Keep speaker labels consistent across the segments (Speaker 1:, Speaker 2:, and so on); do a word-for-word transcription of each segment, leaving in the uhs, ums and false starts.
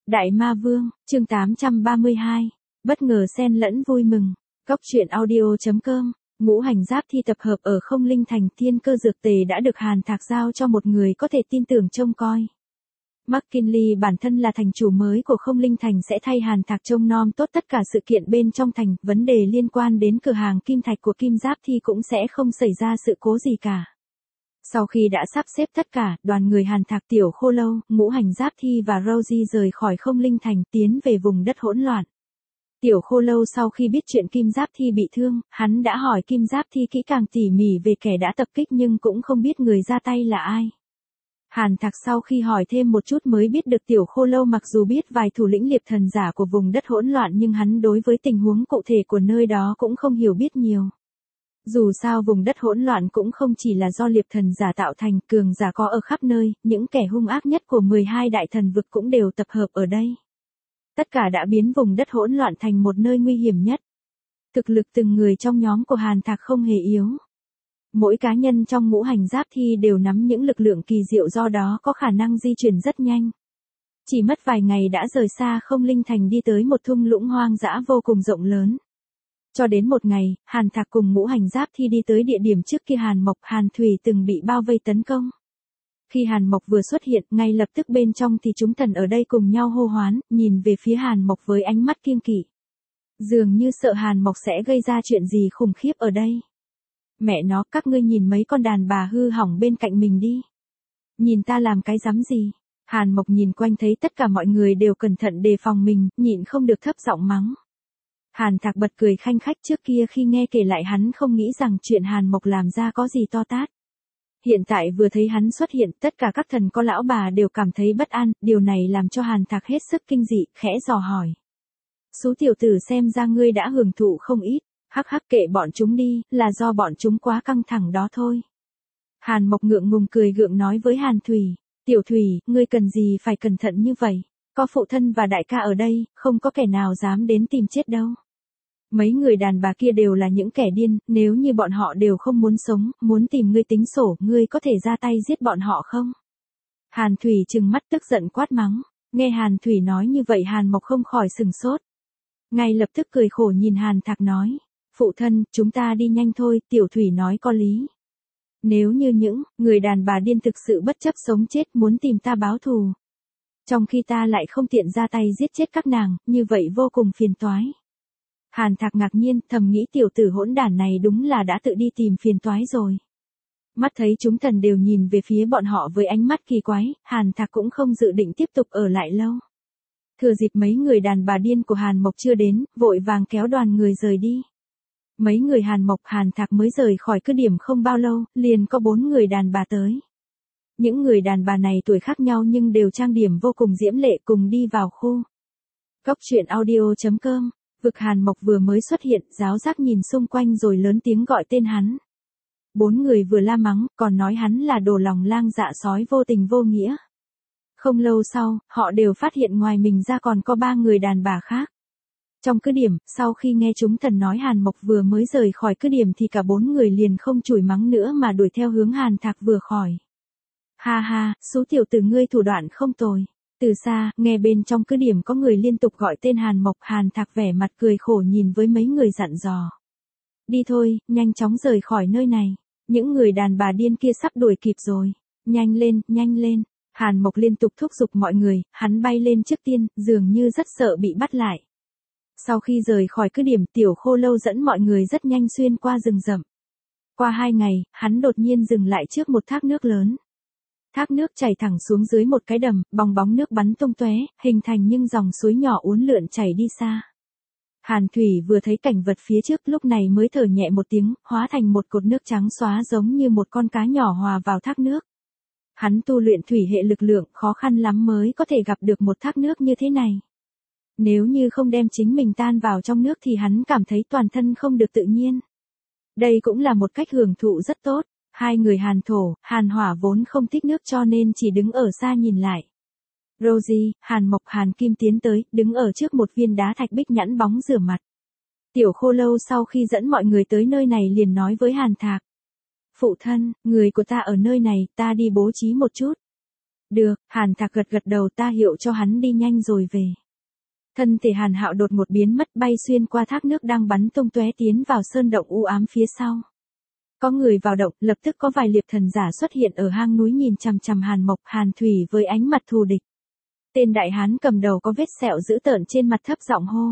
Speaker 1: Đại Ma Vương, chương tám trăm ba mươi hai. Bất ngờ xen lẫn vui mừng. Cóc truyện audio chấm com. Ngũ hành giáp thi tập hợp ở Không Linh Thành, thiên cơ dược tề đã được Hàn Thạc giao cho một người có thể tin tưởng trông coi. McKinley bản thân là thành chủ mới của Không Linh Thành sẽ thay Hàn Thạc trông nom tốt tất cả sự kiện bên trong thành, vấn đề liên quan đến cửa hàng kim thạch của Kim Giáp Thi cũng sẽ không xảy ra sự cố gì cả. Sau khi đã sắp xếp tất cả, đoàn người Hàn Thạc, Tiểu Khô Lâu, Ngũ Hành Giáp Thi và Rosie rời khỏi Không Linh Thành, tiến về vùng đất hỗn loạn. Tiểu Khô Lâu sau khi biết chuyện Kim Giáp Thi bị thương, hắn đã hỏi Kim Giáp Thi kỹ càng tỉ mỉ về kẻ đã tập kích nhưng cũng không biết người ra tay là ai. Hàn Thạc sau khi hỏi thêm một chút mới biết được Tiểu Khô Lâu mặc dù biết vài thủ lĩnh liệp thần giả của vùng đất hỗn loạn nhưng hắn đối với tình huống cụ thể của nơi đó cũng không hiểu biết nhiều. Dù sao vùng đất hỗn loạn cũng không chỉ là do liệp thần giả tạo thành, cường giả có ở khắp nơi, những kẻ hung ác nhất của mười hai đại thần vực cũng đều tập hợp ở đây. Tất cả đã biến vùng đất hỗn loạn thành một nơi nguy hiểm nhất. Thực lực từng người trong nhóm của Hàn Thạc không hề yếu. Mỗi cá nhân trong ngũ hành giáp thi đều nắm những lực lượng kỳ diệu do đó có khả năng di chuyển rất nhanh. Chỉ mất vài ngày đã rời xa Không Linh Thành đi tới một thung lũng hoang dã vô cùng rộng lớn. Cho đến một ngày, Hàn Thạc cùng ngũ hành giáp thi đi tới địa điểm trước kia Hàn Mộc, Hàn Thủy từng bị bao vây tấn công. Khi Hàn Mộc vừa xuất hiện, ngay lập tức bên trong thì chúng thần ở đây cùng nhau hô hoán, nhìn về phía Hàn Mộc với ánh mắt kiêng kỵ. Dường như sợ Hàn Mộc sẽ gây ra chuyện gì khủng khiếp ở đây. Mẹ nó, các ngươi nhìn mấy con đàn bà hư hỏng bên cạnh mình đi. Nhìn ta làm cái rắm gì? Hàn Mộc nhìn quanh thấy tất cả mọi người đều cẩn thận đề phòng mình, nhịn không được thấp giọng mắng. Hàn Thạc bật cười khanh khách, trước kia khi nghe kể lại hắn không nghĩ rằng chuyện Hàn Mộc làm ra có gì to tát. Hiện tại vừa thấy hắn xuất hiện, tất cả các thần có lão bà đều cảm thấy bất an, điều này làm cho Hàn Thạc hết sức kinh dị, khẽ dò hỏi. Sú tiểu tử xem ra ngươi đã hưởng thụ không ít, hắc hắc kệ bọn chúng đi, là do bọn chúng quá căng thẳng đó thôi. Hàn Mộc ngượng ngùng cười gượng nói với Hàn Thủy, tiểu Thủy, ngươi cần gì phải cẩn thận như vậy, có phụ thân và đại ca ở đây, không có kẻ nào dám đến tìm chết đâu. Mấy người đàn bà kia đều là những kẻ điên, nếu như bọn họ đều không muốn sống, muốn tìm ngươi tính sổ, ngươi có thể ra tay giết bọn họ không? Hàn Thủy trừng mắt tức giận quát mắng, nghe Hàn Thủy nói như vậy Hàn Mộc không khỏi sừng sốt. Ngay lập tức cười khổ nhìn Hàn Thạc nói, phụ thân, chúng ta đi nhanh thôi, tiểu Thủy nói có lý. Nếu như những người đàn bà điên thực sự bất chấp sống chết muốn tìm ta báo thù, trong khi ta lại không tiện ra tay giết chết các nàng, như vậy vô cùng phiền toái. Hàn Thạc ngạc nhiên, thầm nghĩ tiểu tử hỗn đản này đúng là đã tự đi tìm phiền toái rồi. Mắt thấy chúng thần đều nhìn về phía bọn họ với ánh mắt kỳ quái, Hàn Thạc cũng không dự định tiếp tục ở lại lâu. Thừa dịp mấy người đàn bà điên của Hàn Mộc chưa đến, vội vàng kéo đoàn người rời đi. Mấy người Hàn Mộc, Hàn Thạc mới rời khỏi cứ điểm không bao lâu, liền có bốn người đàn bà tới. Những người đàn bà này tuổi khác nhau nhưng đều trang điểm vô cùng diễm lệ cùng đi vào khu. Cóc truyện audio chấm com. Vực Hàn Mộc vừa mới xuất hiện, giáo giác nhìn xung quanh rồi lớn tiếng gọi tên hắn. Bốn người vừa la mắng, còn nói hắn là đồ lòng lang dạ sói vô tình vô nghĩa. Không lâu sau, họ đều phát hiện ngoài mình ra còn có ba người đàn bà khác. Trong cứ điểm, sau khi nghe chúng thần nói Hàn Mộc vừa mới rời khỏi cứ điểm thì cả bốn người liền không chửi mắng nữa mà đuổi theo hướng Hàn Thạc vừa khỏi. Ha ha, số tiểu tử ngươi thủ đoạn không tồi. Từ xa, nghe bên trong cứ điểm có người liên tục gọi tên Hàn Mộc, Hàn Thạc vẻ mặt cười khổ nhìn với mấy người dặn dò. Đi thôi, nhanh chóng rời khỏi nơi này. Những người đàn bà điên kia sắp đuổi kịp rồi. Nhanh lên, nhanh lên. Hàn Mộc liên tục thúc giục mọi người, hắn bay lên trước tiên, dường như rất sợ bị bắt lại. Sau khi rời khỏi cứ điểm, Tiểu Khô Lâu dẫn mọi người rất nhanh xuyên qua rừng rậm. Qua hai ngày, hắn đột nhiên dừng lại trước một thác nước lớn. Thác nước chảy thẳng xuống dưới một cái đầm, bong bóng nước bắn tung tóe, hình thành những dòng suối nhỏ uốn lượn chảy đi xa. Hàn Thủy vừa thấy cảnh vật phía trước lúc này mới thở nhẹ một tiếng, hóa thành một cột nước trắng xóa giống như một con cá nhỏ hòa vào thác nước. Hắn tu luyện thủy hệ lực lượng, khó khăn lắm mới có thể gặp được một thác nước như thế này. Nếu như không đem chính mình tan vào trong nước thì hắn cảm thấy toàn thân không được tự nhiên. Đây cũng là một cách hưởng thụ rất tốt. Hai người Hàn Thổ, Hàn Hỏa vốn không thích nước cho nên chỉ đứng ở xa nhìn lại. Rosie, Hàn Mộc, Hàn Kim tiến tới, đứng ở trước một viên đá thạch bích nhẵn bóng rửa mặt. Tiểu Khô Lâu sau khi dẫn mọi người tới nơi này liền nói với Hàn Thạc. Phụ thân, người của ta ở nơi này, ta đi bố trí một chút. Được, Hàn Thạc gật gật đầu, ta hiệu cho hắn đi nhanh rồi về. Thân thể Hàn Hạo đột một biến mất, bay xuyên qua thác nước đang bắn tung tóe tiến vào sơn động u ám phía sau. Có người vào động, lập tức có vài liệp thần giả xuất hiện ở hang núi nhìn chằm chằm Hàn Mộc, Hàn Thủy với ánh mặt thù địch. Tên đại hán cầm đầu có vết sẹo dữ tợn trên mặt thấp giọng hô.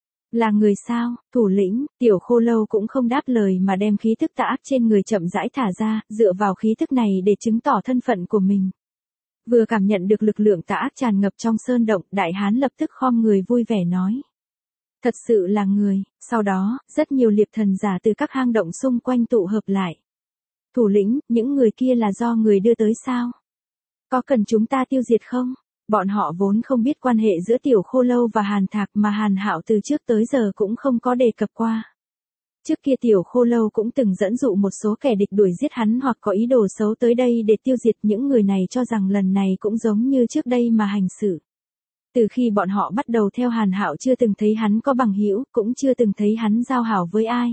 Speaker 1: Là người sao, thủ lĩnh? Tiểu Khô Lâu cũng không đáp lời mà đem khí tức tà ác trên người chậm rãi thả ra, dựa vào khí tức này để chứng tỏ thân phận của mình. Vừa cảm nhận được lực lượng tà ác tràn ngập trong sơn động, đại hán lập tức khom người vui vẻ nói. Thật sự là người. Sau đó, rất nhiều liệp thần giả từ các hang động xung quanh tụ hợp lại. Thủ lĩnh, những người kia là do người đưa tới sao? Có cần chúng ta tiêu diệt không? Bọn họ vốn không biết quan hệ giữa Tiểu Khô Lâu và Hàn Thạc mà Hàn Hạo từ trước tới giờ cũng không có đề cập qua. Trước kia Tiểu Khô Lâu cũng từng dẫn dụ một số kẻ địch đuổi giết hắn hoặc có ý đồ xấu tới đây để tiêu diệt những người này, cho rằng lần này cũng giống như trước đây mà hành xử. Từ khi bọn họ bắt đầu theo Hàn Hạo chưa từng thấy hắn có bằng hữu, cũng chưa từng thấy hắn giao hảo với ai.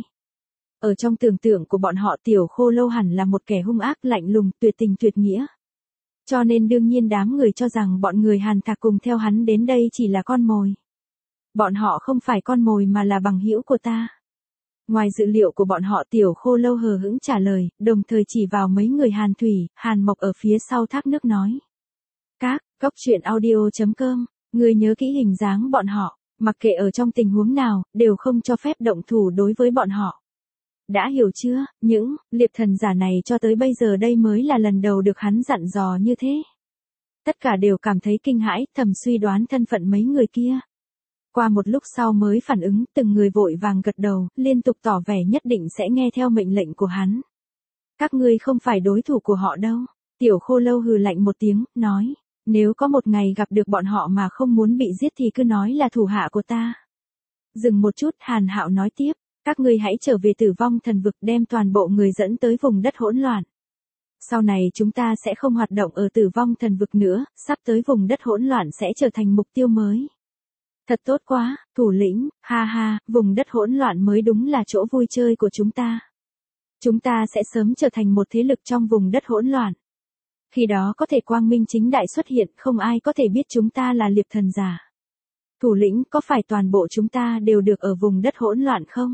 Speaker 1: Ở trong tưởng tượng của bọn họ Tiểu Khô Lâu hẳn là một kẻ hung ác, lạnh lùng, tuyệt tình tuyệt nghĩa. Cho nên đương nhiên đám người cho rằng bọn người Hàn Thạc cùng theo hắn đến đây chỉ là con mồi. Bọn họ không phải con mồi mà là bằng hữu của ta. Ngoài dự liệu của bọn họ, Tiểu Khô Lâu hờ hững trả lời, đồng thời chỉ vào mấy người Hàn Thủy, Hàn Mộc ở phía sau thác nước nói. Các, Cốc Truyện Audio chấm com, người nhớ kỹ hình dáng bọn họ, mặc kệ ở trong tình huống nào, đều không cho phép động thủ đối với bọn họ. Đã hiểu chưa, những liệp thần giả này cho tới bây giờ đây mới là lần đầu được hắn dặn dò như thế. Tất cả đều cảm thấy kinh hãi, thầm suy đoán thân phận mấy người kia. Qua một lúc sau mới phản ứng, từng người vội vàng gật đầu, liên tục tỏ vẻ nhất định sẽ nghe theo mệnh lệnh của hắn. Các ngươi không phải đối thủ của họ đâu. Tiểu Khô Lâu hừ lạnh một tiếng, nói, nếu có một ngày gặp được bọn họ mà không muốn bị giết thì cứ nói là thủ hạ của ta. Dừng một chút, Hàn Hạo nói tiếp, các ngươi hãy trở về Tử Vong Thần Vực, đem toàn bộ người dẫn tới vùng đất hỗn loạn. Sau này chúng ta sẽ không hoạt động ở Tử Vong Thần Vực nữa, sắp tới vùng đất hỗn loạn sẽ trở thành mục tiêu mới. Thật tốt quá, thủ lĩnh, ha ha, vùng đất hỗn loạn mới đúng là chỗ vui chơi của chúng ta. Chúng ta sẽ sớm trở thành một thế lực trong vùng đất hỗn loạn. Khi đó có thể quang minh chính đại xuất hiện, không ai có thể biết chúng ta là liệp thần giả. Thủ lĩnh, có phải toàn bộ chúng ta đều được ở vùng đất hỗn loạn không?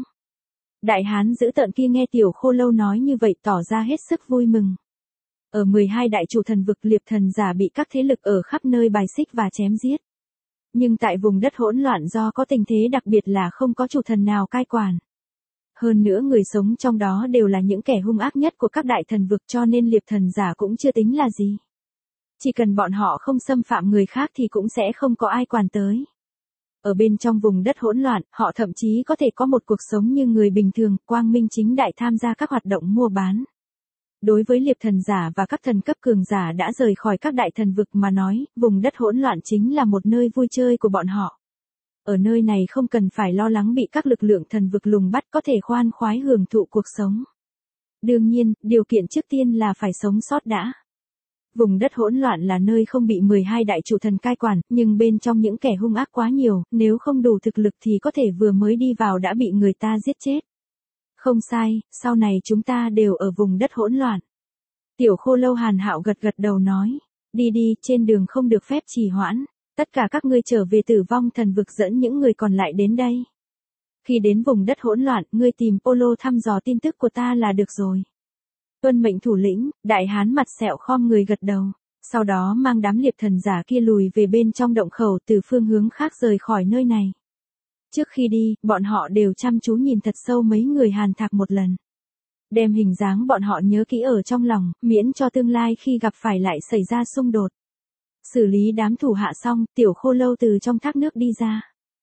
Speaker 1: Đại hán dữ tợn kia nghe Tiểu Khô Lâu nói như vậy tỏ ra hết sức vui mừng. Ở mười hai đại chủ thần vực, liệp thần giả bị các thế lực ở khắp nơi bài xích và chém giết. Nhưng tại vùng đất hỗn loạn do có tình thế đặc biệt là không có chủ thần nào cai quản. Hơn nữa người sống trong đó đều là những kẻ hung ác nhất của các đại thần vực, cho nên liệp thần giả cũng chưa tính là gì. Chỉ cần bọn họ không xâm phạm người khác thì cũng sẽ không có ai quản tới. Ở bên trong vùng đất hỗn loạn, họ thậm chí có thể có một cuộc sống như người bình thường, quang minh chính đại tham gia các hoạt động mua bán. Đối với liệp thần giả và các thần cấp cường giả đã rời khỏi các đại thần vực mà nói, vùng đất hỗn loạn chính là một nơi vui chơi của bọn họ. Ở nơi này không cần phải lo lắng bị các lực lượng thần vực lùng bắt, có thể khoan khoái hưởng thụ cuộc sống. Đương nhiên, điều kiện trước tiên là phải sống sót đã. Vùng đất hỗn loạn là nơi không bị mười hai đại chủ thần cai quản, nhưng bên trong những kẻ hung ác quá nhiều, nếu không đủ thực lực thì có thể vừa mới đi vào đã bị người ta giết chết. Không sai, sau này chúng ta đều ở vùng đất hỗn loạn. Tiểu Khô Lâu Hàn Hạo gật gật đầu nói, đi đi, trên đường không được phép trì hoãn, tất cả các ngươi trở về Tử Vong Thần Vực, dẫn những người còn lại đến đây. Khi đến vùng đất hỗn loạn, ngươi tìm Polo thăm dò tin tức của ta là được rồi. Tuân mệnh thủ lĩnh, đại hán mặt sẹo khom người gật đầu, sau đó mang đám liệp thần giả kia lùi về bên trong động khẩu, từ phương hướng khác rời khỏi nơi này. Trước khi đi, bọn họ đều chăm chú nhìn thật sâu mấy người Hàn Thạc một lần. Đem hình dáng bọn họ nhớ kỹ ở trong lòng, miễn cho tương lai khi gặp phải lại xảy ra xung đột. Xử lý đám thủ hạ xong, Tiểu Khô Lâu từ trong thác nước đi ra.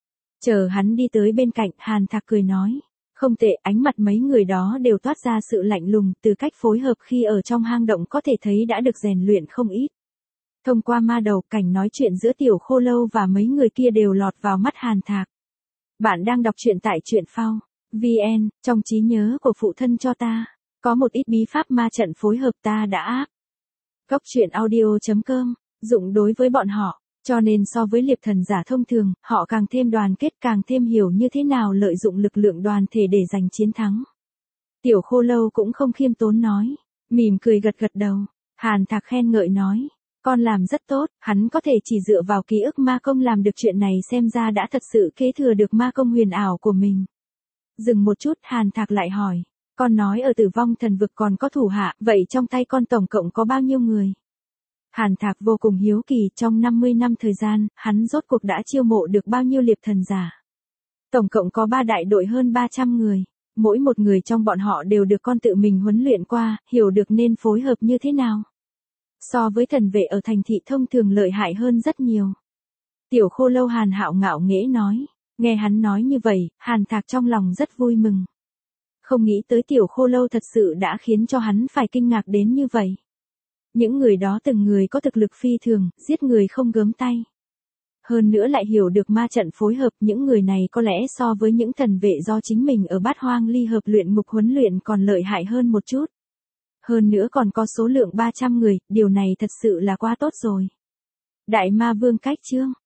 Speaker 1: Chờ hắn đi tới bên cạnh, Hàn Thạc cười nói, không tệ, ánh mặt mấy người đó đều toát ra sự lạnh lùng, từ cách phối hợp khi ở trong hang động có thể thấy đã được rèn luyện không ít. Thông qua ma đầu, cảnh nói chuyện giữa Tiểu Khô Lâu và mấy người kia đều lọt vào mắt Hàn Thạc. Bạn đang đọc truyện tại truyện phao vn, trong trí nhớ của phụ thân cho ta, có một ít bí pháp ma trận phối hợp ta đã áp. Cốc Truyện Audio chấm com, dụng đối với bọn họ, cho nên so với liệp thần giả thông thường, họ càng thêm đoàn kết, càng thêm hiểu như thế nào lợi dụng lực lượng đoàn thể để giành chiến thắng. Tiểu Khô Lâu cũng không khiêm tốn nói, mỉm cười gật gật đầu. Hàn Thạc khen ngợi nói, Con làm rất tốt, hắn có thể chỉ dựa vào ký ức ma công làm được chuyện này xem ra đã thật sự kế thừa được ma công huyền ảo của mình. Dừng một chút, Hàn Thạc lại hỏi. Con nói ở Tử Vong Thần Vực còn có thủ hạ, vậy trong tay con tổng cộng có bao nhiêu người? Hàn Thạc vô cùng hiếu kỳ, trong năm mươi năm thời gian, hắn rốt cuộc đã chiêu mộ được bao nhiêu liệp thần giả. Tổng cộng có ba đại đội hơn ba trăm người. Mỗi một người trong bọn họ đều được con tự mình huấn luyện qua, hiểu được nên phối hợp như thế nào. So với thần vệ ở thành thị thông thường lợi hại hơn rất nhiều. Tiểu Khô Lâu Hàn Hạo ngạo nghễ nói. Nghe hắn nói như vậy, Hàn Thạc trong lòng rất vui mừng. Không nghĩ tới Tiểu Khô Lâu thật sự đã khiến cho hắn phải kinh ngạc đến như vậy. Những người đó từng người có thực lực phi thường, giết người không gớm tay. Hơn nữa lại hiểu được ma trận phối hợp, những người này có lẽ so với những thần vệ do chính mình ở Bát Hoang Ly Hợp luyện ngục huấn luyện còn lợi hại hơn một chút. Hơn nữa còn có số lượng ba trăm người, điều này thật sự là quá tốt rồi. Đại Ma Vương cách chương